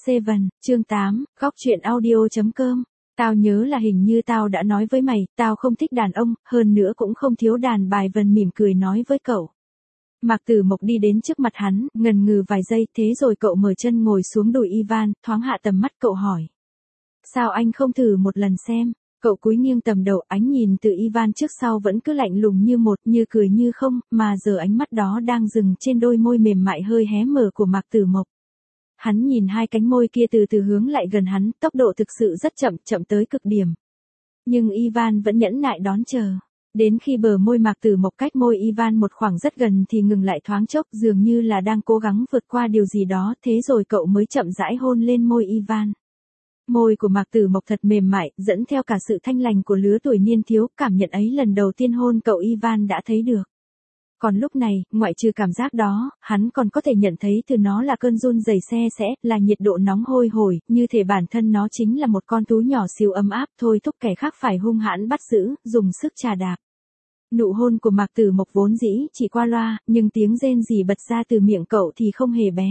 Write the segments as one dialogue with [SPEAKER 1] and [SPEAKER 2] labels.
[SPEAKER 1] Seven, chương 8, góc truyện audio.com. Tao nhớ là hình như tao đã nói với mày, tao không thích đàn ông, hơn nữa cũng không thiếu đàn bài. Vân mỉm cười nói với cậu. Mạc Tử Mộc đi đến trước mặt hắn, ngần ngừ vài giây, thế rồi cậu mở chân ngồi xuống đùi Ivan, thoáng hạ tầm mắt cậu hỏi. Sao anh không thử một lần xem? Cậu cúi nghiêng tầm đầu, ánh nhìn từ Ivan trước sau vẫn cứ lạnh lùng như một, như cười như không, mà giờ ánh mắt đó đang dừng trên đôi môi mềm mại hơi hé mở của Mạc Tử Mộc. Hắn nhìn hai cánh môi kia từ từ hướng lại gần hắn, tốc độ thực sự rất chậm, chậm tới cực điểm. Nhưng Ivan vẫn nhẫn nại đón chờ. Đến khi bờ môi Mạc Tử Mộc cách môi Ivan một khoảng rất gần thì ngừng lại thoáng chốc, dường như là đang cố gắng vượt qua điều gì đó, thế rồi cậu mới chậm rãi hôn lên môi Ivan. Môi của Mạc Tử Mộc thật mềm mại, dẫn theo cả sự thanh lành của lứa tuổi niên thiếu, cảm nhận ấy lần đầu tiên hôn cậu Ivan đã thấy được. Còn lúc này, ngoại trừ cảm giác đó, hắn còn có thể nhận thấy từ nó là cơn run rẩy se sẽ, là nhiệt độ nóng hôi hổi, như thể bản thân nó chính là một con thú nhỏ xíu ấm áp thôi thúc kẻ khác phải hung hãn bắt giữ, dùng sức chà đạp. Nụ hôn của Mạc Tử Mộc vốn dĩ chỉ qua loa, nhưng tiếng rên rỉ bật ra từ miệng cậu thì không hề bé.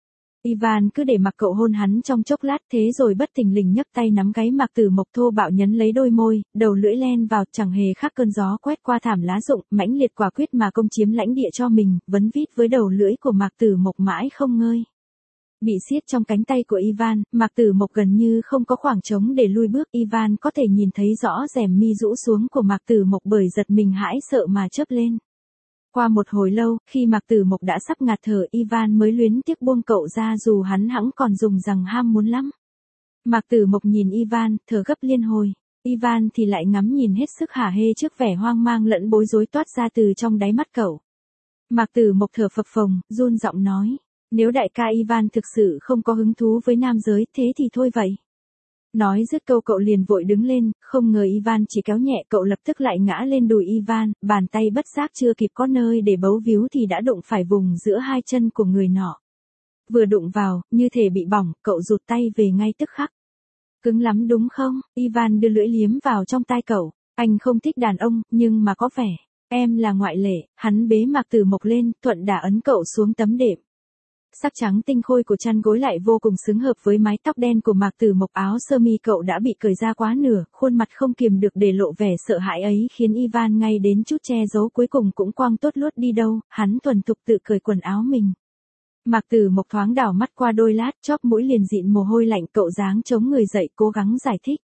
[SPEAKER 1] Ivan cứ để mặc cậu hôn hắn trong chốc lát, thế rồi bất thình lình nhấc tay nắm gáy Mạc Tử Mộc thô bạo nhấn lấy đôi môi, đầu lưỡi len vào, chẳng hề khác cơn gió quét qua thảm lá rụng, mãnh liệt quả quyết mà công chiếm lãnh địa cho mình, vấn vít với đầu lưỡi của Mạc Tử Mộc mãi không ngơi. Bị siết trong cánh tay của Ivan, Mạc Tử Mộc gần như không có khoảng trống để lui bước. Ivan có thể nhìn thấy rõ rèm mi rũ xuống của Mạc Tử Mộc, bởi giật mình hãi sợ mà chớp lên. Qua một hồi lâu, khi Mạc Tử Mộc đã sắp ngạt thở, Ivan mới luyến tiếc buông cậu ra, dù hắn hẵng còn dùng rằng ham muốn lắm. Mạc Tử Mộc nhìn Ivan, thở gấp liên hồi. Ivan thì lại ngắm nhìn hết sức hả hê trước vẻ hoang mang lẫn bối rối toát ra từ trong đáy mắt cậu. Mạc Tử Mộc thở phập phồng, run giọng nói. Nếu đại ca Ivan thực sự không có hứng thú với nam giới, thế thì thôi vậy. Nói dứt câu cậu liền vội đứng lên, không ngờ Ivan chỉ kéo nhẹ cậu lập tức lại ngã lên đùi Ivan, bàn tay bất giác chưa kịp có nơi để bấu víu thì đã đụng phải vùng giữa hai chân của người nọ. Vừa đụng vào, như thể bị bỏng, cậu rụt tay về ngay tức khắc. Cứng lắm đúng không? Ivan đưa lưỡi liếm vào trong tai cậu. Anh không thích đàn ông, nhưng mà có vẻ, em là ngoại lệ. Hắn bế Mạc Tử Mộc lên, thuận đả ấn cậu xuống tấm đệm. Sắc trắng tinh khôi của chăn gối lại vô cùng xứng hợp với mái tóc đen của Mạc Tử Mộc. Áo sơ mi cậu đã bị cởi ra quá nửa, khuôn mặt không kiềm được để lộ vẻ sợ hãi ấy khiến Ivan ngay đến chút che giấu cuối cùng cũng quăng tốt luốt đi đâu, hắn thuần thục tự cởi quần áo mình. Mạc Tử Mộc thoáng đảo mắt qua đôi lát, chóp mũi liền dịn mồ hôi lạnh, cậu dáng chống người dậy cố gắng giải thích.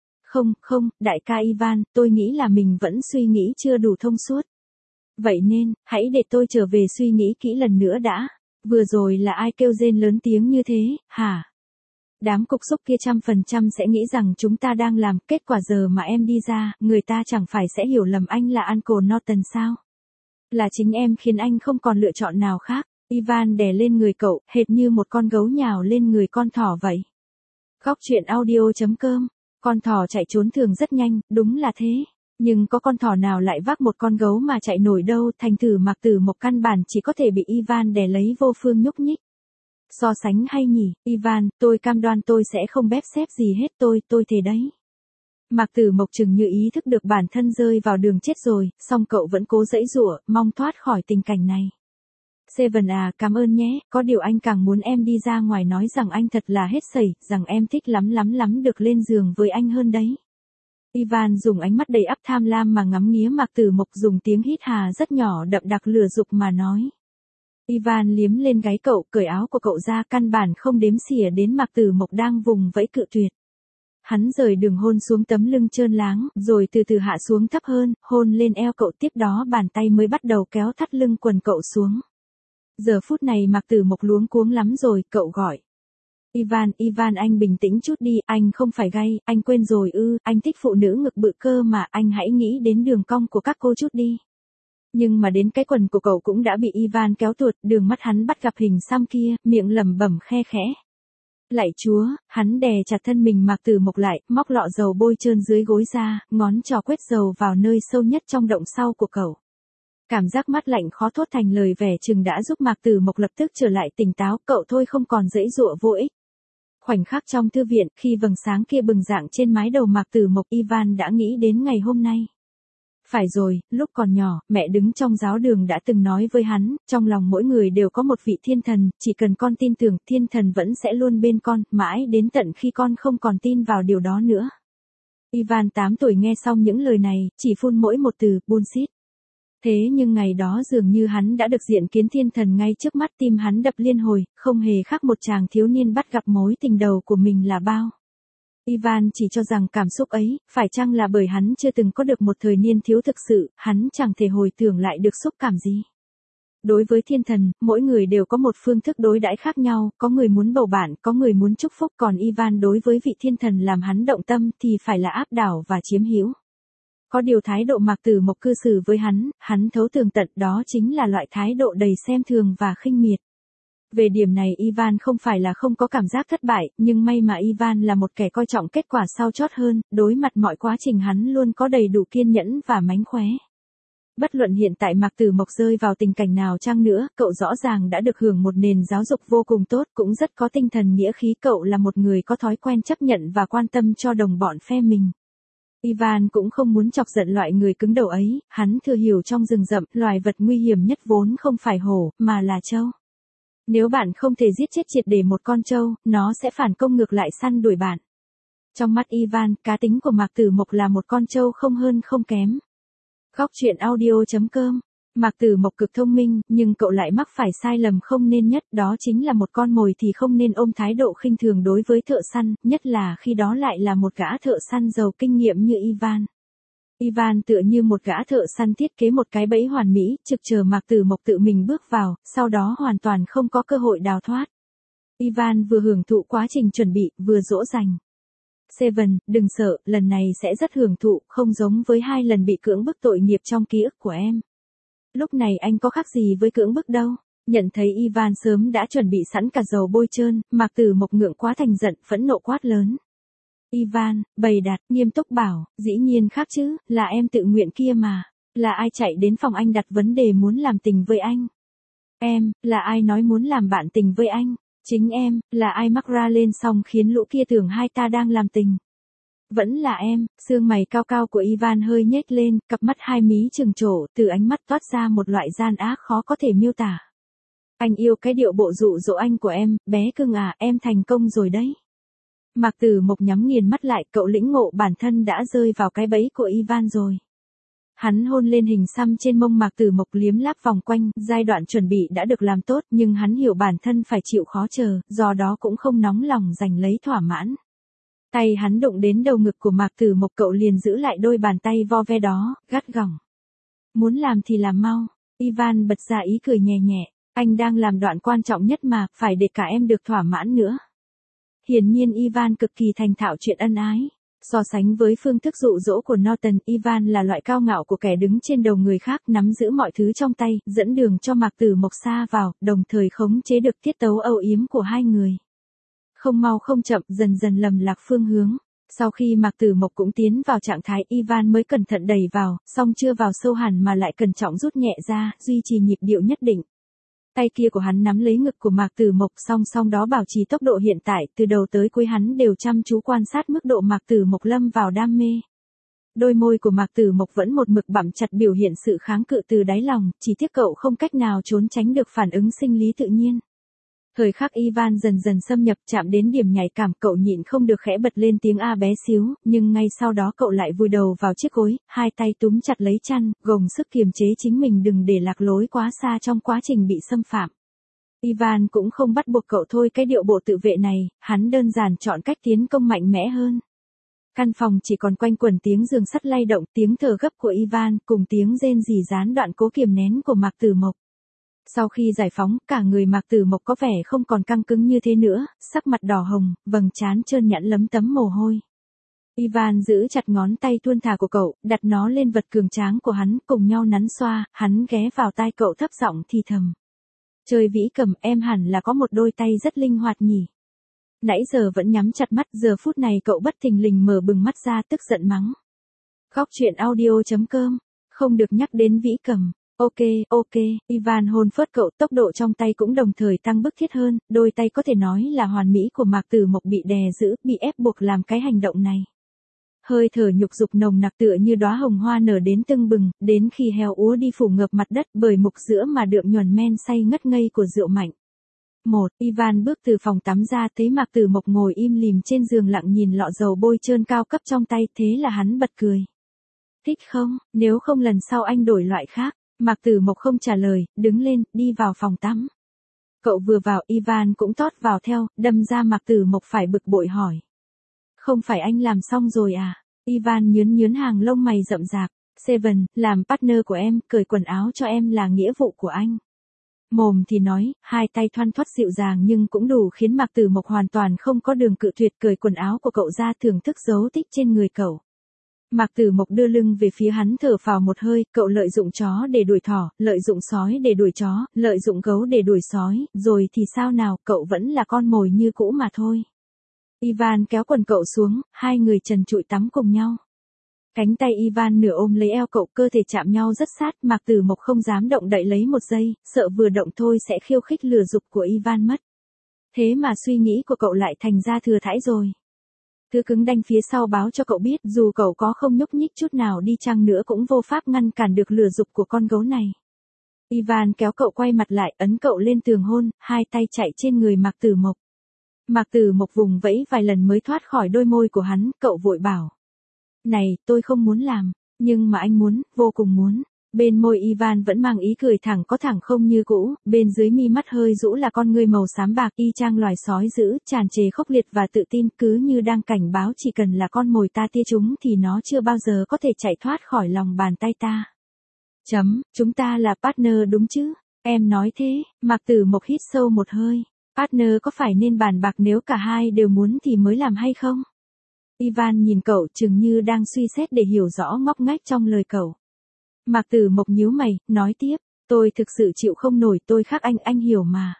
[SPEAKER 1] Không, đại ca Ivan, tôi nghĩ là mình vẫn suy nghĩ chưa đủ thông suốt. Vậy nên, hãy để tôi trở về suy nghĩ kỹ lần nữa đã. Vừa rồi là ai kêu rên lớn tiếng như thế, hả? Đám cục xúc kia 100% sẽ nghĩ rằng chúng ta đang làm, kết quả giờ mà em đi ra, người ta chẳng phải sẽ hiểu lầm anh là Uncle Norton sao? Là chính em khiến anh không còn lựa chọn nào khác. Ivan đè lên người cậu, hệt như một con gấu nhào lên người con thỏ vậy. Góc truyện audio.com. Con thỏ chạy trốn thường rất nhanh, đúng là thế. Nhưng có con thỏ nào lại vác một con gấu mà chạy nổi đâu, thành thử Mạc Tử Mộc căn bản chỉ có thể bị Ivan đè lấy vô phương nhúc nhích. So sánh hay nhỉ, Ivan, tôi cam đoan tôi sẽ không bép xép gì hết, tôi thề đấy. Mạc Tử Mộc chừng như ý thức được bản thân rơi vào đường chết rồi, song cậu vẫn cố giãy giụa, mong thoát khỏi tình cảnh này. Seven à, cảm ơn nhé, có điều anh càng muốn em đi ra ngoài nói rằng anh thật là hết sẩy, rằng em thích lắm được lên giường với anh hơn đấy. Ivan dùng ánh mắt đầy ắp tham lam mà ngắm nghía Mạc Tử Mộc, dùng tiếng hít hà rất nhỏ đậm đặc lửa dục mà nói. Ivan liếm lên gáy cậu, cởi áo của cậu ra, căn bản không đếm xỉa đến Mạc Tử Mộc đang vùng vẫy cự tuyệt. Hắn rời đường hôn xuống tấm lưng trơn láng, rồi từ từ hạ xuống thấp hơn, hôn lên eo cậu, tiếp đó bàn tay mới bắt đầu kéo thắt lưng quần cậu xuống. Giờ phút này Mạc Tử Mộc luống cuống lắm rồi, cậu gọi. Ivan anh bình tĩnh chút đi, anh không phải gay, anh quên rồi ư, anh thích phụ nữ ngực bự cơ mà, anh hãy nghĩ đến đường cong của các cô chút đi. Nhưng mà đến cái quần của cậu cũng đã bị Ivan kéo tuột, đường mắt hắn bắt gặp hình xăm kia, miệng lẩm bẩm khe khẽ. Lạy Chúa, hắn đè chặt thân mình Mạc Tử Mộc lại, móc lọ dầu bôi trơn dưới gối ra, ngón trỏ quét dầu vào nơi sâu nhất trong động sau của cậu. Cảm giác mát lạnh khó thốt thành lời vẻ chừng đã giúp Mạc Tử Mộc lập tức trở lại tỉnh táo, cậu thôi không còn giãy giụa vô ích. Khoảnh khắc trong thư viện, khi vầng sáng kia bừng rạng trên mái đầu Mạc Tử Mộc, Ivan đã nghĩ đến ngày hôm nay. Phải rồi, lúc còn nhỏ, mẹ đứng trong giáo đường đã từng nói với hắn, trong lòng mỗi người đều có một vị thiên thần, chỉ cần con tin tưởng, thiên thần vẫn sẽ luôn bên con, mãi đến tận khi con không còn tin vào điều đó nữa. Ivan 8 tuổi nghe xong những lời này, chỉ phun mỗi một từ, bullshit. Thế nhưng ngày đó dường như hắn đã được diện kiến thiên thần ngay trước mắt, tim hắn đập liên hồi, không hề khác một chàng thiếu niên bắt gặp mối tình đầu của mình là bao. Ivan chỉ cho rằng cảm xúc ấy, phải chăng là bởi hắn chưa từng có được một thời niên thiếu thực sự, hắn chẳng thể hồi tưởng lại được xúc cảm gì. Đối với thiên thần, mỗi người đều có một phương thức đối đãi khác nhau, có người muốn bầu bạn, có người muốn chúc phúc, còn Ivan đối với vị thiên thần làm hắn động tâm thì phải là áp đảo và chiếm hữu. Có điều thái độ Mạc Tử Mộc cư xử với hắn thấu tường tận, đó chính là loại thái độ đầy xem thường và khinh miệt. Về điểm này Ivan không phải là không có cảm giác thất bại, nhưng may mà Ivan là một kẻ coi trọng kết quả sau chót hơn, đối mặt mọi quá trình hắn luôn có đầy đủ kiên nhẫn và mánh khóe. Bất luận hiện tại Mạc Tử Mộc rơi vào tình cảnh nào chăng nữa, cậu rõ ràng đã được hưởng một nền giáo dục vô cùng tốt, cũng rất có tinh thần nghĩa khí, cậu là một người có thói quen chấp nhận và quan tâm cho đồng bọn phe mình. Ivan cũng không muốn chọc giận loại người cứng đầu ấy, hắn thừa hiểu trong rừng rậm, loài vật nguy hiểm nhất vốn không phải hổ, mà là trâu. Nếu bạn không thể giết chết triệt để một con trâu, nó sẽ phản công ngược lại săn đuổi bạn. Trong mắt Ivan, cá tính của Mạc Tử Mộc là một con trâu không hơn không kém. Góc truyện audio.com. Mạc Tử Mộc cực thông minh, nhưng cậu lại mắc phải sai lầm không nên nhất, đó chính là một con mồi thì không nên ôm thái độ khinh thường đối với thợ săn, nhất là khi đó lại là một gã thợ săn giàu kinh nghiệm như Ivan. Ivan tựa như một gã thợ săn thiết kế một cái bẫy hoàn mỹ, trực chờ Mạc Tử Mộc tự mình bước vào, sau đó hoàn toàn không có cơ hội đào thoát. Ivan vừa hưởng thụ quá trình chuẩn bị, vừa dỗ dành. Seven, đừng sợ, lần này sẽ rất hưởng thụ, không giống với 2 lần bị cưỡng bức tội nghiệp trong ký ức của em. Lúc này anh có khác gì với cưỡng bức đâu. Nhận thấy Ivan sớm đã chuẩn bị sẵn cả dầu bôi trơn, Mạc Tử Mộc ngượng quá thành giận, phẫn nộ quát lớn. Ivan, bày đặt, nghiêm túc bảo, dĩ nhiên khác chứ, là em tự nguyện kia mà. Là ai chạy đến phòng anh đặt vấn đề muốn làm tình với anh? Em, là ai nói muốn làm bạn tình với anh? Chính em, là ai mắc ra lên xong khiến lũ kia tưởng hai ta đang làm tình? Vẫn là em, xương mày cao cao của Ivan hơi nhếch lên, cặp mắt hai mí trừng trổ, từ ánh mắt toát ra một loại gian ác khó có thể miêu tả. Anh yêu cái điệu bộ dụ dỗ anh của em, bé cưng à, em thành công rồi đấy. Mạc Tử Mộc nhắm nghiền mắt lại, cậu lĩnh ngộ bản thân đã rơi vào cái bẫy của Ivan rồi. Hắn hôn lên hình xăm trên mông Mạc Tử Mộc, liếm láp vòng quanh, giai đoạn chuẩn bị đã được làm tốt, nhưng hắn hiểu bản thân phải chịu khó chờ, do đó cũng không nóng lòng giành lấy thỏa mãn. Tay hắn đụng đến đầu ngực của Mạc Tử Mộc, cậu liền giữ lại đôi bàn tay vo ve đó, gắt gỏng. Muốn làm thì làm mau. Ivan bật ra ý cười nhẹ nhẹ, anh đang làm đoạn quan trọng nhất mà, phải để cả em được thỏa mãn nữa. Hiển nhiên Ivan cực kỳ thành thạo chuyện ân ái. So sánh với phương thức dụ dỗ của Norton, Ivan là loại cao ngạo của kẻ đứng trên đầu người khác, nắm giữ mọi thứ trong tay, dẫn đường cho Mạc Tử Mộc xa vào, đồng thời khống chế được tiết tấu âu yếm của hai người. Không mau không chậm, dần dần lầm lạc phương hướng. Sau khi Mạc Tử Mộc cũng tiến vào trạng thái, Ivan mới cẩn thận đẩy vào, song chưa vào sâu hẳn mà lại cẩn trọng rút nhẹ ra, duy trì nhịp điệu nhất định. Tay kia của hắn nắm lấy ngực của Mạc Tử Mộc, song song đó bảo trì tốc độ hiện tại, từ đầu tới cuối hắn đều chăm chú quan sát mức độ Mạc Tử Mộc lâm vào đam mê. Đôi môi của Mạc Tử Mộc vẫn một mực bặm chặt, biểu hiện sự kháng cự từ đáy lòng, chỉ tiếc cậu không cách nào trốn tránh được phản ứng sinh lý tự nhiên. Thời khắc Ivan dần dần xâm nhập, chạm đến điểm nhạy cảm, cậu nhịn không được khẽ bật lên tiếng a bé xíu, nhưng ngay sau đó cậu lại vùi đầu vào chiếc gối, hai tay túm chặt lấy chăn, gồng sức kiềm chế chính mình đừng để lạc lối quá xa trong quá trình bị xâm phạm. Ivan cũng không bắt buộc cậu thôi cái điệu bộ tự vệ này, hắn đơn giản chọn cách tiến công mạnh mẽ hơn. Căn phòng chỉ còn quanh quẩn tiếng giường sắt lay động, tiếng thở gấp của Ivan, cùng tiếng rên rỉ gián đoạn cố kiềm nén của Mạc Tử Mộc. Sau khi giải phóng, cả người Mạc Tử Mộc có vẻ không còn căng cứng như thế nữa, sắc mặt đỏ hồng, vầng trán trơn nhẵn lấm tấm mồ hôi. Ivan giữ chặt ngón tay thuôn thả của cậu, đặt nó lên vật cường tráng của hắn, cùng nhau nắn xoa, hắn ghé vào tai cậu thấp giọng thì thầm. Chơi vĩ cầm, em hẳn là có một đôi tay rất linh hoạt nhỉ. Nãy giờ vẫn nhắm chặt mắt, giờ phút này cậu bất thình lình mở bừng mắt ra, tức giận mắng. Góc truyện audio.com, không được nhắc đến vĩ cầm. Ok, Ivan hôn phớt cậu, tốc độ trong tay cũng đồng thời tăng bức thiết hơn, đôi tay có thể nói là hoàn mỹ của Mạc Tử Mộc bị đè giữ, bị ép buộc làm cái hành động này. hơi thở nhục dục nồng nặc tựa như đóa hồng hoa nở đến tưng bừng, đến khi heo úa đi phủ ngập mặt đất bởi mục sữa mà đượm nhuần men say ngất ngây của rượu mạnh. Ivan bước từ phòng tắm ra thấy Mạc Tử Mộc ngồi im lìm trên giường lặng nhìn lọ dầu bôi trơn cao cấp trong tay, thế là hắn bật cười. Thích không, nếu không lần sau anh đổi loại khác. Mạc Tử Mộc không trả lời, đứng lên, đi vào phòng tắm. Cậu vừa vào, Ivan cũng tót vào theo, đâm ra Mạc Tử Mộc phải bực bội hỏi. Không phải anh làm xong rồi à? Ivan nhướn nhướn hàng lông mày rậm rạp. Seven, làm partner của em, cởi quần áo cho em là nghĩa vụ của anh. Mồm thì nói, hai tay thoăn thoắt dịu dàng nhưng cũng đủ khiến Mạc Tử Mộc hoàn toàn không có đường cự tuyệt, cởi quần áo của cậu ra thưởng thức dấu tích trên người cậu. Mạc Tử Mộc đưa lưng về phía hắn thở phào một hơi, cậu lợi dụng chó để đuổi thỏ, lợi dụng sói để đuổi chó, lợi dụng gấu để đuổi sói, rồi thì sao nào, cậu vẫn là con mồi như cũ mà thôi. Ivan kéo quần cậu xuống, hai người trần trụi tắm cùng nhau. Cánh tay Ivan nửa ôm lấy eo cậu, cơ thể chạm nhau rất sát, Mạc Tử Mộc không dám động đậy lấy một giây, sợ vừa động thôi sẽ khiêu khích lừa dục của Ivan mất. Thế mà suy nghĩ của cậu lại thành ra thừa thãi rồi. Thứ cứng đanh phía sau báo cho cậu biết dù cậu có không nhúc nhích chút nào đi chăng nữa cũng vô pháp ngăn cản được lừa dục của con gấu này. Ivan kéo cậu quay mặt lại, ấn cậu lên tường hôn, hai tay chạy trên người Mạc Tử Mộc. Mạc Tử Mộc vùng vẫy vài lần mới thoát khỏi đôi môi của hắn, cậu vội bảo. Này, tôi không muốn làm, nhưng mà anh muốn, vô cùng muốn. Bên môi Ivan vẫn mang ý cười thẳng có thẳng không như cũ, bên dưới mi mắt hơi rũ là con ngươi màu xám bạc y chang loài sói dữ, tràn trề khốc liệt và tự tin, cứ như đang cảnh báo chỉ cần là con mồi ta tia chúng thì nó chưa bao giờ có thể chạy thoát khỏi lòng bàn tay ta. Chúng ta là partner đúng chứ? Em nói thế, Mạc Tử Mộc hít sâu một hơi. Partner có phải nên bàn bạc nếu cả hai đều muốn thì mới làm hay không? Ivan nhìn cậu chừng như đang suy xét để hiểu rõ ngóc ngách trong lời cậu. Mạc Tử Mộc nhíu mày, nói tiếp, tôi thực sự chịu không nổi, tôi khác anh hiểu mà.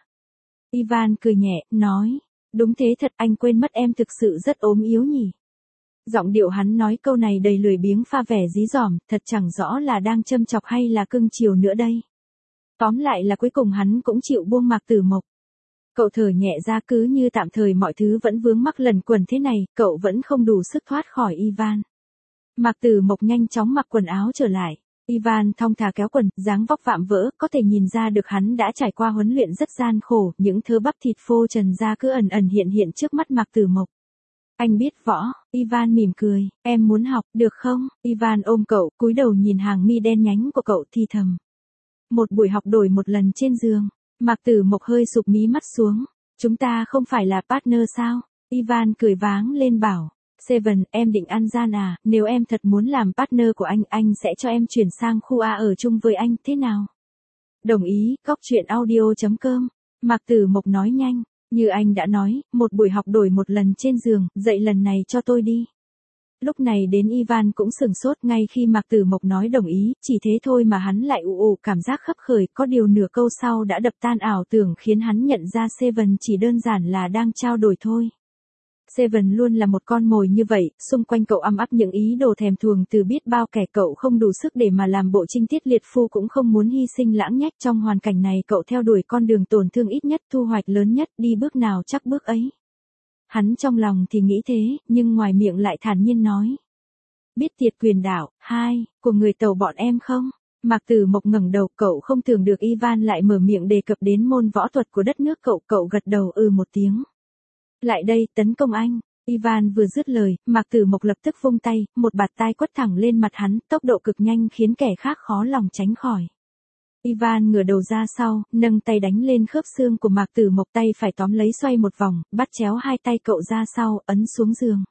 [SPEAKER 1] Ivan cười nhẹ, nói, đúng thế thật, anh quên mất em thực sự rất ốm yếu nhỉ. Giọng điệu hắn nói câu này đầy lười biếng pha vẻ dí dỏm, thật chẳng rõ là đang châm chọc hay là cưng chiều nữa đây. Tóm lại là cuối cùng hắn cũng chịu buông Mạc Tử Mộc. Cậu thở nhẹ ra, cứ như tạm thời mọi thứ vẫn vướng mắc lần quần thế này, cậu vẫn không đủ sức thoát khỏi Ivan. Mạc Tử Mộc nhanh chóng mặc quần áo trở lại. Ivan thong thả kéo quần, dáng vóc vạm vỡ, có thể nhìn ra được hắn đã trải qua huấn luyện rất gian khổ, những thớ bắp thịt phô trần ra cứ ẩn ẩn hiện trước mắt Mạc Tử Mộc. Anh biết võ, Ivan mỉm cười, em muốn học, được không? Ivan ôm cậu, cúi đầu nhìn hàng mi đen nhánh của cậu thì thầm. Một buổi học đổi một lần trên giường, Mạc Tử Mộc hơi sụp mí mắt xuống, chúng ta không phải là partner sao? Ivan cười váng lên bảo. Seven, em định ăn gian à, nếu em thật muốn làm partner của anh sẽ cho em chuyển sang khu A ở chung với anh, thế nào? Đồng ý, cóc truyện audio.com. Mạc Tử Mộc nói nhanh, như anh đã nói, một buổi học đổi một lần trên giường, dậy lần này cho tôi đi. Lúc này đến Ivan cũng sừng sốt ngay khi Mạc Tử Mộc nói đồng ý, chỉ thế thôi mà hắn lại ù cảm giác khấp khởi, có điều nửa câu sau đã đập tan ảo tưởng khiến hắn nhận ra Seven chỉ đơn giản là đang trao đổi thôi. Seven luôn là một con mồi như vậy, xung quanh cậu ăm ắp những ý đồ thèm thuồng từ biết bao kẻ, cậu không đủ sức để mà làm bộ trinh tiết liệt phu cũng không muốn hy sinh lãng nhách, trong hoàn cảnh này cậu theo đuổi con đường tổn thương ít nhất, thu hoạch lớn nhất, đi bước nào chắc bước ấy. Hắn trong lòng thì nghĩ thế, nhưng ngoài miệng lại thản nhiên nói. Biết Tiệt Quyền Đạo, 2, của người Tàu bọn em không? Mạc Tử Mộc ngẩng đầu, cậu không tưởng được Ivan lại mở miệng đề cập đến môn võ thuật của đất nước cậu gật đầu một tiếng. Lại đây, tấn công anh. Ivan vừa dứt lời, Mạc Tử Mộc lập tức vung tay, một bạt tai quất thẳng lên mặt hắn, tốc độ cực nhanh khiến kẻ khác khó lòng tránh khỏi. Ivan ngửa đầu ra sau, nâng tay đánh lên khớp xương của Mạc Tử Mộc, tay phải tóm lấy xoay một vòng, bắt chéo hai tay cậu ra sau, ấn xuống giường.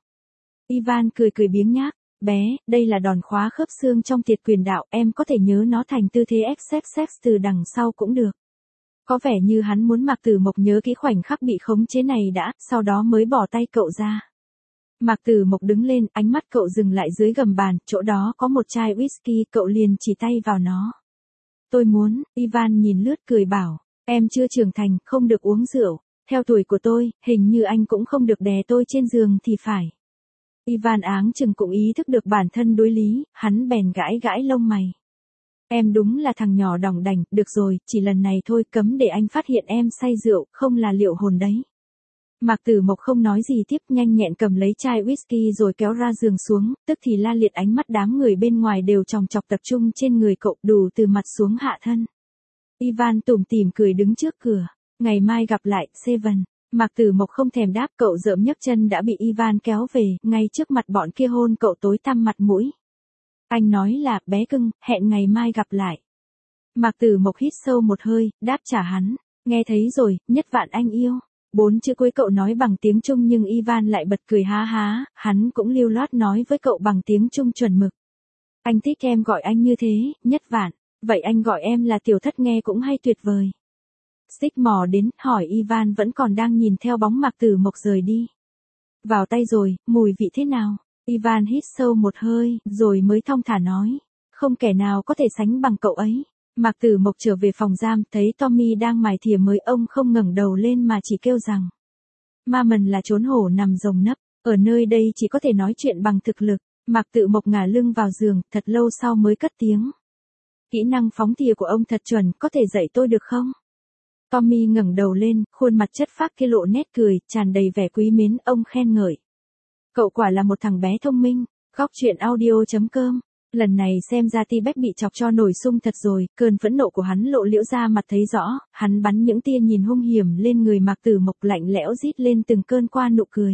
[SPEAKER 1] Ivan cười biếng nhác, bé, đây là đòn khóa khớp xương trong Tiệt Quyền Đạo, em có thể nhớ nó thành tư thế XXX từ đằng sau cũng được. Có vẻ như hắn muốn Mạc Tử Mộc nhớ kỹ khoảnh khắc bị khống chế này đã, sau đó mới bỏ tay cậu ra. Mạc Tử Mộc đứng lên, ánh mắt cậu dừng lại dưới gầm bàn, chỗ đó có một chai whisky, cậu liền chỉ tay vào nó. Tôi muốn, Ivan nhìn lướt cười bảo, em chưa trưởng thành, không được uống rượu, theo tuổi của tôi, hình như anh cũng không được đè tôi trên giường thì phải. Ivan áng chừng cũng ý thức được bản thân đối lý, hắn bèn gãi lông mày. Em đúng là thằng nhỏ đỏng đảnh, được rồi, chỉ lần này thôi, cấm để anh phát hiện em say rượu, không là liệu hồn đấy. Mạc Tử Mộc không nói gì tiếp, nhanh nhẹn cầm lấy chai whisky rồi kéo ra giường xuống, tức thì la liệt ánh mắt đám người bên ngoài đều chòng chọc tập trung trên người cậu, đủ từ mặt xuống hạ thân. Ivan tủm tỉm cười đứng trước cửa. Ngày mai gặp lại, Seven. Mạc Tử Mộc không thèm đáp, cậu rợm nhấc chân đã bị Ivan kéo về, ngay trước mặt bọn kia hôn cậu tối tăm mặt mũi. Anh nói là, bé cưng, hẹn ngày mai gặp lại. Mạc Tử Mộc hít sâu một hơi, đáp trả hắn. Nghe thấy rồi, nhất vạn anh yêu. 4 chữ cuối cậu nói bằng tiếng Trung nhưng Ivan lại bật cười há há, hắn cũng lưu loát nói với cậu bằng tiếng Trung chuẩn mực. Anh thích em gọi anh như thế, nhất vạn. Vậy anh gọi em là tiểu thất nghe cũng hay tuyệt vời. Xích mò đến, hỏi Ivan vẫn còn đang nhìn theo bóng Mạc Tử Mộc rời đi. Vào tay rồi, mùi vị thế nào? Ivan hít sâu một hơi, rồi mới thong thả nói. Không kẻ nào có thể sánh bằng cậu ấy. Mạc Tử Mộc trở về phòng giam, thấy Tommy đang mài thìa mới, ông không ngẩng đầu lên mà chỉ kêu rằng. Ma mần là trốn hổ nằm rồng nấp, ở nơi đây chỉ có thể nói chuyện bằng thực lực. Mạc Tử Mộc ngả lưng vào giường, thật lâu sau mới cất tiếng. Kỹ năng phóng thìa của ông thật chuẩn, có thể dạy tôi được không? Tommy ngẩng đầu lên, khuôn mặt chất phác kia lộ nét cười, tràn đầy vẻ quý mến, ông khen ngợi. Cậu quả là một thằng bé thông minh. Góc truyện audio.com. Lần này xem ra T-Bag bị chọc cho nổi sung thật rồi, cơn phẫn nộ của hắn lộ liễu ra mặt thấy rõ, hắn bắn những tia nhìn hung hiểm lên người Mạc Tử Mộc, lạnh lẽo rít lên từng cơn qua nụ cười.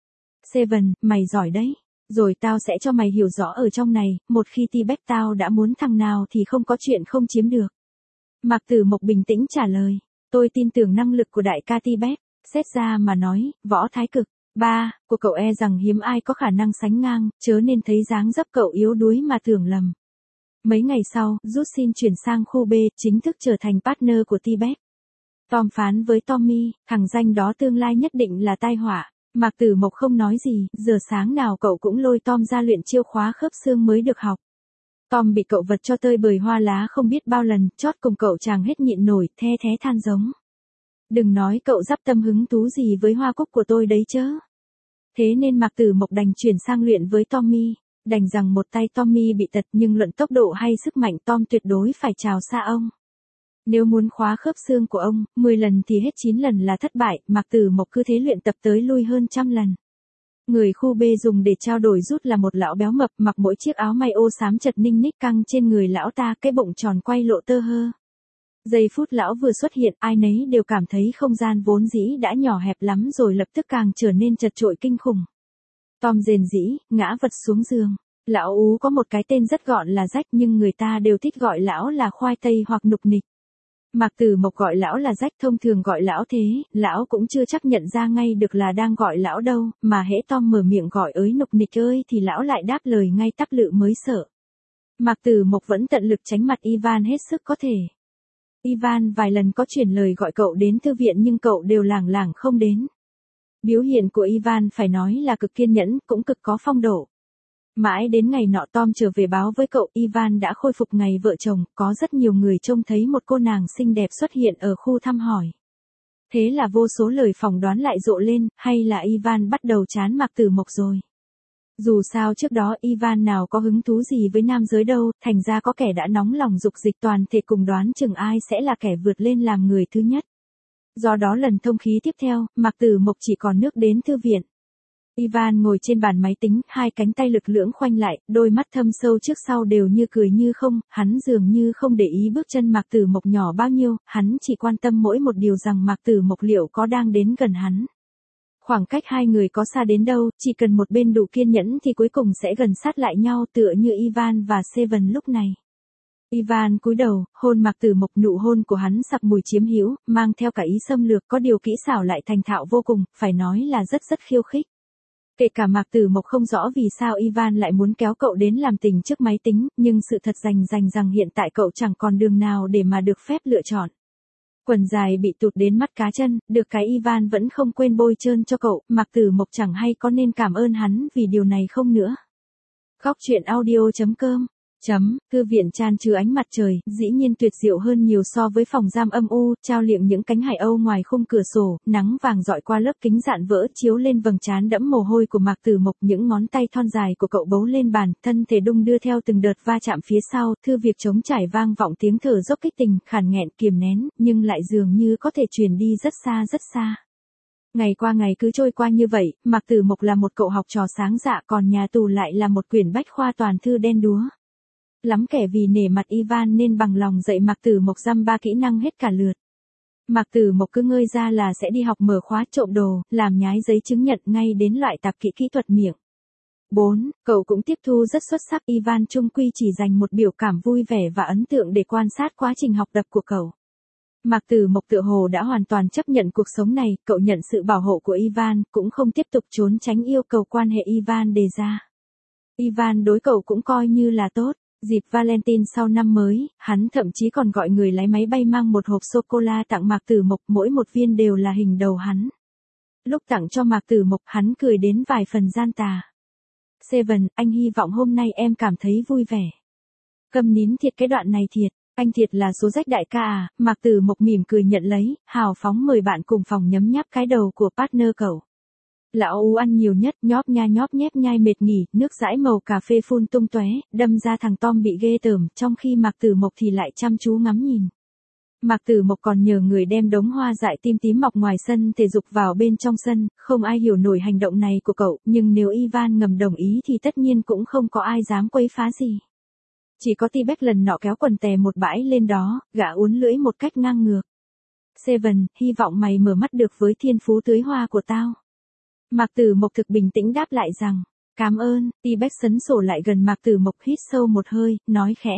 [SPEAKER 1] Seven, mày giỏi đấy. Rồi tao sẽ cho mày hiểu rõ ở trong này, một khi T-Bag tao đã muốn thằng nào thì không có chuyện không chiếm được. Mạc Tử Mộc bình tĩnh trả lời. Tôi tin tưởng năng lực của đại ca T-Bag. Xét ra mà nói, võ thái cực. Của cậu e rằng hiếm ai có khả năng sánh ngang, chớ nên thấy dáng dấp cậu yếu đuối mà tưởng lầm. Mấy ngày sau, rút xin chuyển sang khu B, chính thức trở thành partner của T-Bag. Tom phán với Tommy, thằng danh đó tương lai nhất định là tai họa. Mạc Tử Mộc không nói gì, giờ sáng nào cậu cũng lôi Tom ra luyện chiêu khóa khớp xương mới được học. Tom bị cậu vật cho tơi bời hoa lá không biết bao lần, chót cùng cậu chàng hết nhịn nổi, the thé than giống. Đừng nói cậu dắp tâm hứng thú gì với hoa cúc của tôi đấy chớ. Thế nên Mạc Tử Mộc đành chuyển sang luyện với Tommy. Đành rằng một tay Tommy bị tật nhưng luận tốc độ hay sức mạnh Tom tuyệt đối phải chào xa ông. Nếu muốn khóa khớp xương của ông, 10 lần thì hết 9 lần là thất bại, Mạc Tử Mộc cứ thế luyện tập tới lui hơn 100 lần. Người khu B dùng để trao đổi rút là một lão béo mập mặc mỗi chiếc áo may ô xám chật ninh ních căng trên người lão ta, cái bụng tròn quay lộ tơ hơ. Giây phút lão vừa xuất hiện, ai nấy đều cảm thấy không gian vốn dĩ đã nhỏ hẹp lắm rồi lập tức càng trở nên chật chội kinh khủng. Tom rền rĩ, ngã vật xuống giường. Lão ú có một cái tên rất gọn là Rách nhưng người ta đều thích gọi lão là khoai tây hoặc nục nịch. Mạc Tử Mộc gọi lão là Rách, thông thường gọi lão thế, lão cũng chưa chắc nhận ra ngay được là đang gọi lão đâu, mà hễ Tom mở miệng gọi ới nục nịch ơi thì lão lại đáp lời ngay tắc lự mới sợ. Mạc Tử Mộc vẫn tận lực tránh mặt Ivan hết sức có thể. Ivan vài lần có chuyển lời gọi cậu đến thư viện nhưng cậu đều lảng lảng không đến. Biểu hiện của Ivan phải nói là cực kiên nhẫn, cũng cực có phong độ. Mãi đến ngày nọ Tom trở về báo với cậu Ivan đã khôi phục ngày vợ chồng, có rất nhiều người trông thấy một cô nàng xinh đẹp xuất hiện ở khu thăm hỏi. Thế là vô số lời phỏng đoán lại rộ lên, hay là Ivan bắt đầu chán Mạc Tử Mộc rồi. Dù sao trước đó Ivan nào có hứng thú gì với nam giới đâu, thành ra có kẻ đã nóng lòng dục dịch toàn thể cùng đoán chừng ai sẽ là kẻ vượt lên làm người thứ nhất. Do đó lần thông khí tiếp theo, Mạc Tử Mộc chỉ còn nước đến thư viện. Ivan ngồi trên bàn máy tính, hai cánh tay lực lưỡng khoanh lại, đôi mắt thâm sâu trước sau đều như cười như không, hắn dường như không để ý bước chân Mạc Tử Mộc nhỏ bao nhiêu, hắn chỉ quan tâm mỗi một điều rằng Mạc Tử Mộc liệu có đang đến gần hắn. Khoảng cách hai người có xa đến đâu, chỉ cần một bên đủ kiên nhẫn thì cuối cùng sẽ gần sát lại nhau tựa như Ivan và Seven lúc này. Ivan cúi đầu, hôn Mạc Tử Mộc, nụ hôn của hắn sặc mùi chiếm hữu, mang theo cả ý xâm lược, có điều kỹ xảo lại thành thạo vô cùng, phải nói là rất khiêu khích. Kể cả Mạc Tử Mộc không rõ vì sao Ivan lại muốn kéo cậu đến làm tình trước máy tính, nhưng sự thật rành rằng hiện tại cậu chẳng còn đường nào để mà được phép lựa chọn. Quần dài bị tụt đến mắt cá chân, được cái Ivan vẫn không quên bôi trơn cho cậu, Mạc Tử Mộc chẳng hay có nên cảm ơn hắn vì điều này không nữa. Góc truyện audio.com. Thư viện chan chứa ánh mặt trời, dĩ nhiên tuyệt diệu hơn nhiều so với phòng giam âm u, trao liệng những cánh hải âu ngoài khung cửa sổ, nắng vàng dọi qua lớp kính dạn vỡ chiếu lên vầng trán đẫm mồ hôi của Mạc Tử Mộc, những ngón tay thon dài của cậu bấu lên bàn, thân thể đung đưa theo từng đợt va chạm phía sau, thư việc trống trải vang vọng tiếng thở dốc kích tình, khàn nghẹn kiềm nén, nhưng lại dường như có thể truyền đi rất xa rất xa. Ngày qua ngày cứ trôi qua như vậy, Mạc Tử Mộc là một cậu học trò sáng dạ, còn nhà tù lại là một quyển bách khoa toàn thư đen đúa. Lắm kẻ vì nể mặt Ivan nên bằng lòng dạy Mạc Tử Mộc dăm ba kỹ năng hết cả lượt. Mạc Tử Mộc cứ ngơi ra là sẽ đi học mở khóa, trộm đồ, làm nhái giấy chứng nhận, ngay đến loại tạp kỹ kỹ thuật miệng. 4. Cậu cũng tiếp thu rất xuất sắc. Ivan chung quy chỉ dành một biểu cảm vui vẻ và ấn tượng để quan sát quá trình học tập của cậu. Mạc Tử Mộc tựa hồ đã hoàn toàn chấp nhận cuộc sống này, cậu nhận sự bảo hộ của Ivan, cũng không tiếp tục trốn tránh yêu cầu quan hệ Ivan đề ra. Ivan đối cậu cũng coi như là tốt. Dịp Valentine sau năm mới, hắn thậm chí còn gọi người lái máy bay mang một hộp sô-cô-la tặng Mạc Tử Mộc, mỗi một viên đều là hình đầu hắn. Lúc tặng cho Mạc Tử Mộc, hắn cười đến vài phần gian tà. Seven, anh hy vọng hôm nay em cảm thấy vui vẻ. Câm nín thiệt, cái đoạn này thiệt, anh thiệt là số rách đại ca à. Mạc Tử Mộc mỉm cười nhận lấy, hào phóng mời bạn cùng phòng nhấm nháp cái đầu của partner cậu. Lão Ú ăn nhiều nhất, nhóp nhép nhai mệt nghỉ, nước dãi màu cà phê phun tung tóe, đâm ra thằng Tom bị ghê tởm, trong khi Mạc Tử Mộc thì lại chăm chú ngắm nhìn. Mạc Tử Mộc còn nhờ người đem đống hoa dại tím tím mọc ngoài sân thể dục vào bên trong sân, không ai hiểu nổi hành động này của cậu, nhưng nếu Ivan ngầm đồng ý thì tất nhiên cũng không có ai dám quấy phá gì. Chỉ có T-Beck lần nọ kéo quần tè một bãi lên đó, gã uốn lưỡi một cách ngang ngược. Seven, hy vọng mày mở mắt được với thiên phú tưới hoa của tao. Mạc Tử Mộc thực bình tĩnh đáp lại rằng, cảm ơn. T-Beck sấn sổ lại gần Mạc Tử Mộc, hít sâu một hơi, nói khẽ.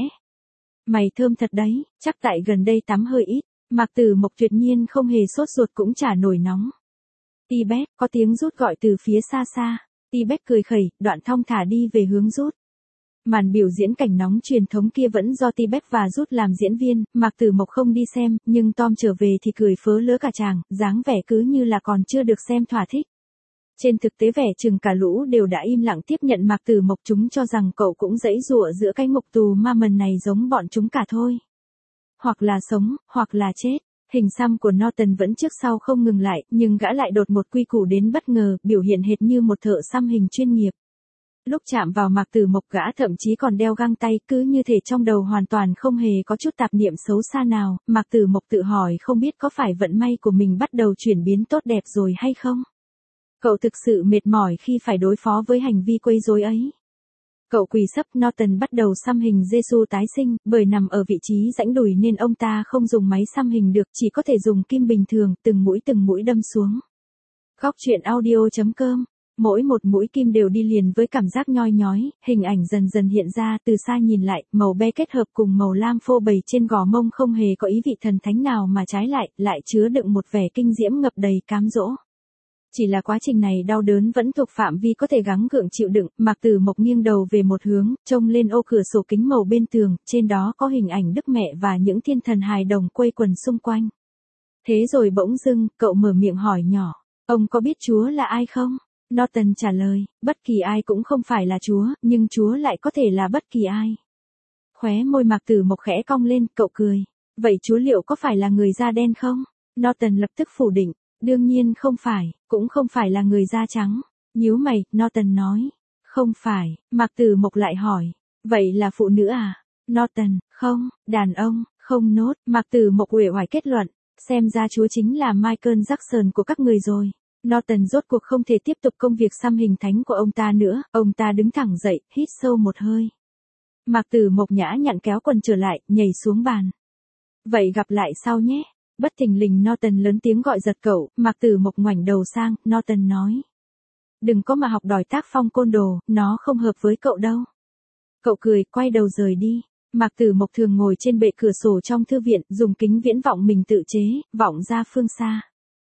[SPEAKER 1] Mày thơm thật đấy, chắc tại gần đây tắm hơi ít. Mạc Tử Mộc tuyệt nhiên không hề sốt ruột cũng chả nổi nóng. T-Beck, có tiếng rút gọi từ phía xa xa. T-Beck cười khẩy, đoạn thong thả đi về hướng rút. Màn biểu diễn cảnh nóng truyền thống kia vẫn do T-Beck và rút làm diễn viên, Mạc Tử Mộc không đi xem, nhưng Tom trở về thì cười phớ lớ cả tràng, dáng vẻ cứ như là còn chưa được xem thỏa thích. Trên thực tế vẻ chừng cả lũ đều đã im lặng tiếp nhận Mạc Tử Mộc, chúng cho rằng cậu cũng giãy giụa giữa cái ngục tù ma mần này giống bọn chúng cả thôi. Hoặc là sống, hoặc là chết. Hình xăm của Norton vẫn trước sau không ngừng lại, nhưng gã lại đột một quy củ đến bất ngờ, biểu hiện hệt như một thợ xăm hình chuyên nghiệp. Lúc chạm vào Mạc Tử Mộc, gã thậm chí còn đeo găng tay, cứ như thể trong đầu hoàn toàn không hề có chút tạp niệm xấu xa nào. Mạc Tử Mộc tự hỏi không biết có phải vận may của mình bắt đầu chuyển biến tốt đẹp rồi hay không? Cậu thực sự mệt mỏi khi phải đối phó với hành vi quấy rối ấy. Cậu quỳ sấp. Norton bắt đầu xăm hình Giêsu tái sinh, bởi nằm ở vị trí rãnh đùi nên ông ta không dùng máy xăm hình được, chỉ có thể dùng kim bình thường, từng mũi đâm xuống. Góc truyện audio.com. Mỗi một mũi kim đều đi liền với cảm giác nhoi nhói, hình ảnh dần dần hiện ra, từ xa nhìn lại, màu be kết hợp cùng màu lam phô bày trên gò mông không hề có ý vị thần thánh nào mà trái lại chứa đựng một vẻ kinh diễm ngập đầy cám dỗ. Chỉ là quá trình này đau đớn vẫn thuộc phạm vi có thể gắng gượng chịu đựng. Mạc Tử Mộc nghiêng đầu về một hướng, trông lên ô cửa sổ kính màu bên tường, trên đó có hình ảnh Đức Mẹ và những thiên thần hài đồng quây quần xung quanh. Thế rồi bỗng dưng, cậu mở miệng hỏi nhỏ, ông có biết Chúa là ai không? Norton trả lời, bất kỳ ai cũng không phải là Chúa, nhưng Chúa lại có thể là bất kỳ ai. Khóe môi Mạc Tử Mộc khẽ cong lên, cậu cười. Vậy Chúa liệu có phải là người da đen không? Norton lập tức phủ định. Đương nhiên không phải, cũng không phải là người da trắng. Nhíu mày, Norton nói. Không phải. Mạc Tử Mộc lại hỏi. Vậy là phụ nữ à? Norton, không, đàn ông, không nốt. Mạc Tử Mộc uể oải kết luận. Xem ra Chúa chính là Michael Jackson của các người rồi. Norton rốt cuộc không thể tiếp tục công việc xăm hình thánh của ông ta nữa. Ông ta đứng thẳng dậy, hít sâu một hơi. Mạc Tử Mộc nhã nhặn kéo quần trở lại, nhảy xuống bàn. Vậy gặp lại sau nhé. Bất thình lình Norton lớn tiếng gọi giật cậu. Mạc Tử Mộc ngoảnh đầu sang, Norton nói. Đừng có mà học đòi tác phong côn đồ, nó không hợp với cậu đâu. Cậu cười, quay đầu rời đi. Mạc Tử Mộc thường ngồi trên bệ cửa sổ trong thư viện, dùng kính viễn vọng mình tự chế, vọng ra phương xa.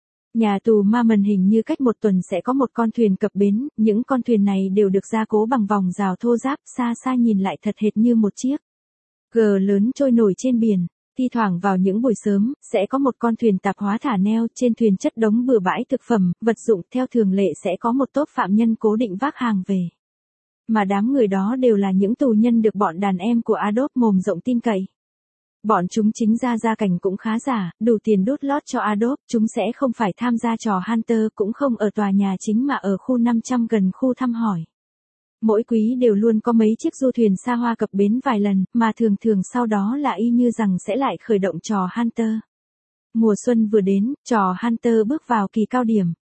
[SPEAKER 1] Nhà tù ma mần hình như cách một tuần sẽ có một con thuyền cập bến, những con thuyền này đều được gia cố bằng vòng rào thô ráp, xa xa nhìn lại thật hệt như một chiếc gờ lớn trôi nổi trên biển. Thi thoảng vào những buổi sớm, sẽ có một con thuyền tạp hóa thả neo, trên thuyền chất đống bừa bãi thực phẩm, vật dụng, theo thường lệ sẽ có một tốp phạm nhân cố định vác hàng về. Mà đám người đó đều là những tù nhân được bọn đàn em của Adolf mồm rộng tin cậy. Bọn chúng chính ra gia cảnh cũng khá giả, đủ tiền đút lót cho Adolf, chúng sẽ không phải tham gia trò Hunter, cũng không ở tòa nhà chính mà ở khu 500 gần khu thăm hỏi. Mỗi quý đều luôn có mấy chiếc du thuyền xa hoa cập bến vài lần, mà thường sau đó là y như rằng sẽ lại khởi động trò Hunter. Mùa xuân vừa đến, trò Hunter bước vào kỳ cao điểm.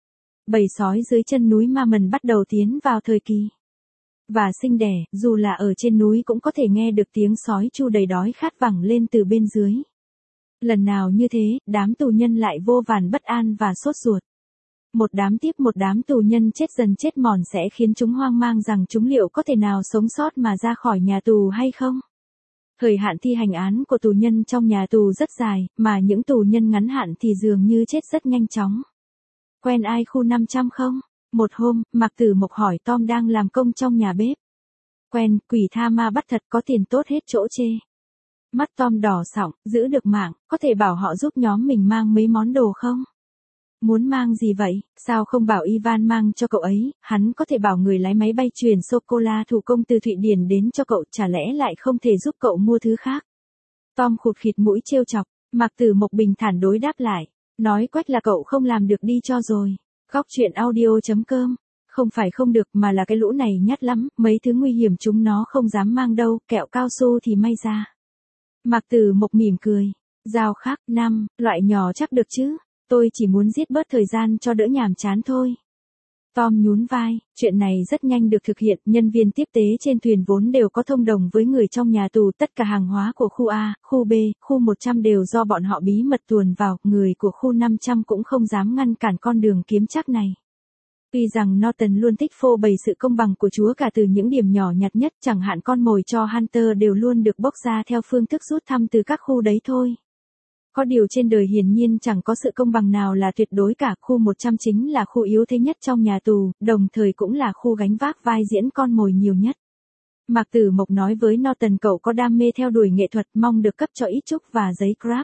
[SPEAKER 1] bầy sói dưới chân núi Ma Mần bắt đầu tiến vào thời kỳ và sinh đẻ, dù là ở trên núi cũng có thể nghe được tiếng sói chu đầy đói khát vẳng lên từ bên dưới. Lần nào như thế, đám tù nhân lại vô vàn bất an và sốt ruột. Một đám tiếp một đám tù nhân chết dần chết mòn sẽ khiến chúng hoang mang rằng chúng liệu có thể nào sống sót mà ra khỏi nhà tù hay không. Thời hạn thi hành án của tù nhân trong nhà tù rất dài, mà những tù nhân ngắn hạn thì dường như chết rất nhanh chóng. Quen ai khu 500 không? Một hôm, Mạc Tử Mộc hỏi Tom đang làm công trong nhà bếp. Quen, quỷ tha ma bắt thật, có tiền tốt hết chỗ chê. Mắt Tom đỏ sọng, giữ được mạng, có thể bảo họ giúp nhóm mình mang mấy món đồ không? Muốn mang gì vậy, sao không bảo Ivan mang cho cậu ấy, hắn có thể bảo người lái máy bay truyền sô-cô-la thủ công từ Thụy Điển đến cho cậu, chả lẽ lại không thể giúp cậu mua thứ khác? Tom khụt khịt mũi trêu chọc, Mạc Tử Mộc bình thản đối đáp lại, nói quách là cậu không làm được đi cho rồi. Góc truyện audio.com. Không phải không được mà là cái lũ này nhát lắm, mấy thứ nguy hiểm chúng nó không dám mang đâu, kẹo cao su thì may ra. Mạc Tử Mộc mỉm cười, dao khác, loại nhỏ chắc được chứ, tôi chỉ muốn giết bớt thời gian cho đỡ nhàm chán thôi. Tom nhún vai, chuyện này rất nhanh được thực hiện, nhân viên tiếp tế trên thuyền vốn đều có thông đồng với người trong nhà tù, tất cả hàng hóa của khu A, khu B, khu 100 đều do bọn họ bí mật tuồn vào, người của khu 500 cũng không dám ngăn cản con đường kiếm trác này. Tuy rằng Norton luôn thích phô bày sự công bằng của Chúa cả từ những điểm nhỏ nhặt nhất, chẳng hạn con mồi cho Hunter đều luôn được bốc ra theo phương thức rút thăm từ các khu đấy thôi. Có điều trên đời hiển nhiên chẳng có sự công bằng nào là tuyệt đối cả, khu 100 chính là khu yếu thế nhất trong nhà tù, đồng thời cũng là khu gánh vác vai diễn con mồi nhiều nhất. Mạc Tử Mộc nói với Norton cậu có đam mê theo đuổi nghệ thuật, mong được cấp cho ít trúc và giấy scrap.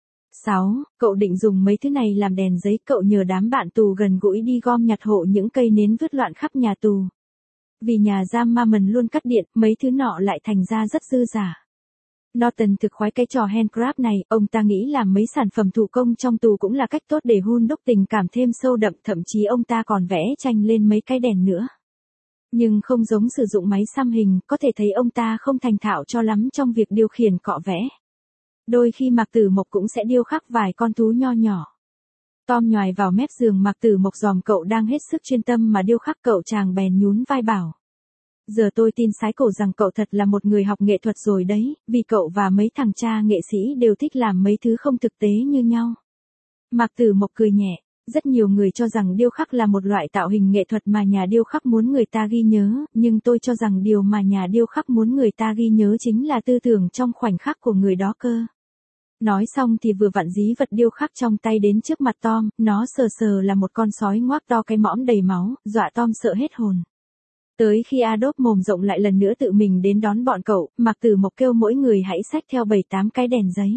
[SPEAKER 1] 6. Cậu định dùng mấy thứ này làm đèn giấy, cậu nhờ đám bạn tù gần gũi đi gom nhặt hộ những cây nến vứt loạn khắp nhà tù. Vì nhà giam Ma Mần luôn cắt điện, mấy thứ nọ lại thành ra rất dư giả. Norton thực khoái cái trò handcraft này, ông ta nghĩ làm mấy sản phẩm thủ công trong tù cũng là cách tốt để hun đúc tình cảm thêm sâu đậm, thậm chí ông ta còn vẽ tranh lên mấy cái đèn nữa. Nhưng không giống sử dụng máy xăm hình, có thể thấy ông ta không thành thạo cho lắm trong việc điều khiển cọ vẽ. Đôi khi Mạc Tử Mộc cũng sẽ điêu khắc vài con thú nho nhỏ. Tom nhoài vào mép giường Mạc Tử Mộc dòm cậu đang hết sức chuyên tâm mà điêu khắc, cậu chàng bèn nhún vai bảo. Giờ tôi tin sái cổ rằng cậu thật là một người học nghệ thuật rồi đấy, vì cậu và mấy thằng cha nghệ sĩ đều thích làm mấy thứ không thực tế như nhau. Mạc Tử Mộc cười nhẹ, rất nhiều người cho rằng điêu khắc là một loại tạo hình nghệ thuật mà nhà điêu khắc muốn người ta ghi nhớ, nhưng tôi cho rằng điều mà nhà điêu khắc muốn người ta ghi nhớ chính là tư tưởng trong khoảnh khắc của người đó cơ. Nói xong thì vừa vặn dí vật điêu khắc trong tay đến trước mặt Tom, nó sờ sờ là một con sói ngoác to cái mõm đầy máu, dọa Tom sợ hết hồn. Tới khi Adolf mồm rộng lại lần nữa tự mình đến đón bọn cậu, Mạc Tử Mộc kêu mỗi người hãy xách theo 7-8 cái đèn giấy.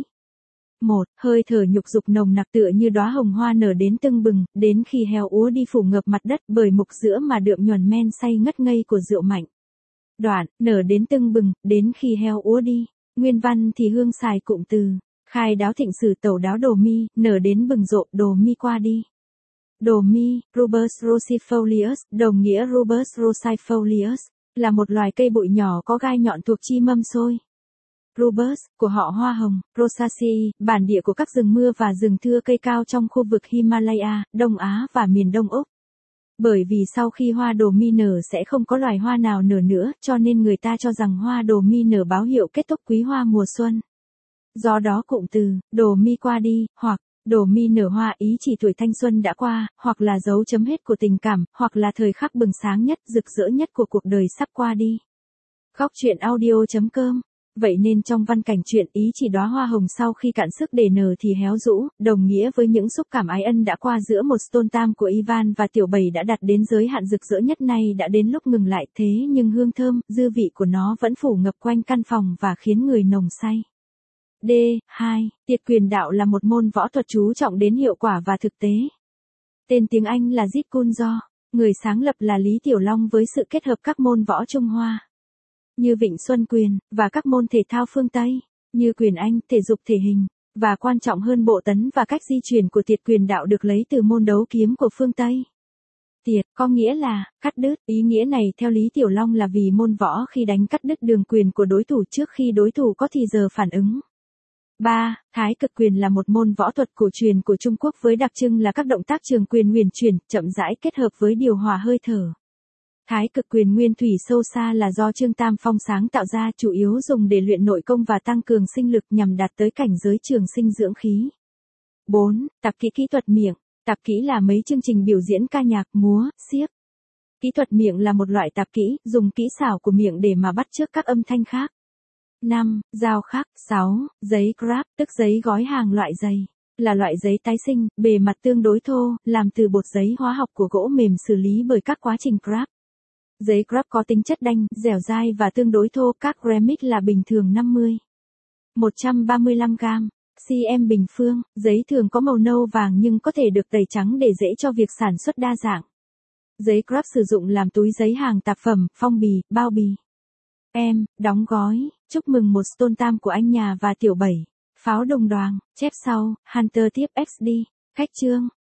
[SPEAKER 1] Hơi thở nhục dục nồng nặc tựa như đóa hồng hoa nở đến tưng bừng, đến khi heo úa đi phủ ngập mặt đất bởi mục giữa mà đượm nhuần men say ngất ngây của rượu mạnh. Đoạn, nở đến tưng bừng, đến khi heo úa đi. Nguyên văn thì hương xài cụm từ, khai đáo thịnh sử tẩu đáo đồ mi, nở đến bừng rộ, đồ mi qua đi. Đồ mi, Rubus rossifolius, đồng nghĩa Rubus rossifolius, là một loài cây bụi nhỏ có gai nhọn thuộc chi mâm xôi. Rubus, của họ hoa hồng, Rosaceae, bản địa của các rừng mưa và rừng thưa cây cao trong khu vực Himalaya, Đông Á và miền Đông Úc. Bởi vì sau khi hoa đồ mi nở sẽ không có loài hoa nào nở nữa, cho nên người ta cho rằng hoa đồ mi nở báo hiệu kết thúc quý hoa mùa xuân. Do đó cụm từ, đồ mi qua đi, hoặc đồ mi nở hoa ý chỉ tuổi thanh xuân đã qua, hoặc là dấu chấm hết của tình cảm, hoặc là thời khắc bừng sáng nhất, rực rỡ nhất của cuộc đời sắp qua đi. Góc truyện audio.com. Vậy nên trong văn cảnh truyện ý chỉ đóa hoa hồng sau khi cạn sức để nở thì héo rũ, đồng nghĩa với những xúc cảm ái ân đã qua giữa một stone tam của Ivan và Tiểu Bảy đã đạt đến giới hạn rực rỡ nhất, nay đã đến lúc ngừng lại, thế nhưng hương thơm, dư vị của nó vẫn phủ ngập quanh căn phòng và khiến người nồng say. D2. Tiệt quyền đạo là một môn võ thuật chú trọng đến hiệu quả và thực tế. Tên tiếng Anh là Jeet Kune Do, người sáng lập là Lý Tiểu Long với sự kết hợp các môn võ Trung Hoa như Vịnh Xuân Quyền, và các môn thể thao phương Tây, như quyền Anh, thể dục thể hình, và quan trọng hơn bộ tấn và cách di chuyển của tiệt quyền đạo được lấy từ môn đấu kiếm của phương Tây. Tiệt, có nghĩa là, cắt đứt, ý nghĩa này theo Lý Tiểu Long là vì môn võ khi đánh cắt đứt đường quyền của đối thủ trước khi đối thủ có thì giờ phản ứng. 3. Thái cực quyền là một môn võ thuật cổ truyền của Trung Quốc với đặc trưng là các động tác trường quyền huyền chuyển, chậm rãi kết hợp với điều hòa hơi thở. Thái cực quyền nguyên thủy sâu xa là do Trương Tam Phong sáng tạo ra, chủ yếu dùng để luyện nội công và tăng cường sinh lực nhằm đạt tới cảnh giới trường sinh dưỡng khí. 4. Tạp kỹ kỹ thuật miệng. Tạp kỹ là mấy chương trình biểu diễn ca nhạc, múa, xiếc. Kỹ thuật miệng là một loại tạp kỹ, dùng kỹ xảo của miệng để mà bắt chước các âm thanh khác. 5. Dao khắc. 6. Giấy grab, tức giấy gói hàng loại dày. Là loại giấy tái sinh, bề mặt tương đối thô, làm từ bột giấy hóa học của gỗ mềm xử lý bởi các quá trình grab. Giấy grab có tính chất đanh, dẻo dai và tương đối thô, các ceramic là bình thường 135 gram. cm bình phương, giấy thường có màu nâu vàng nhưng có thể được tẩy trắng để dễ cho việc sản xuất đa dạng. Giấy grab sử dụng làm túi giấy hàng tạp phẩm, phong bì, bao bì. Đóng gói, chúc mừng một stone tam của anh nhà và tiểu 7. Pháo đồng đoàn, chép sau, Hunter tiếp XD, khách chương.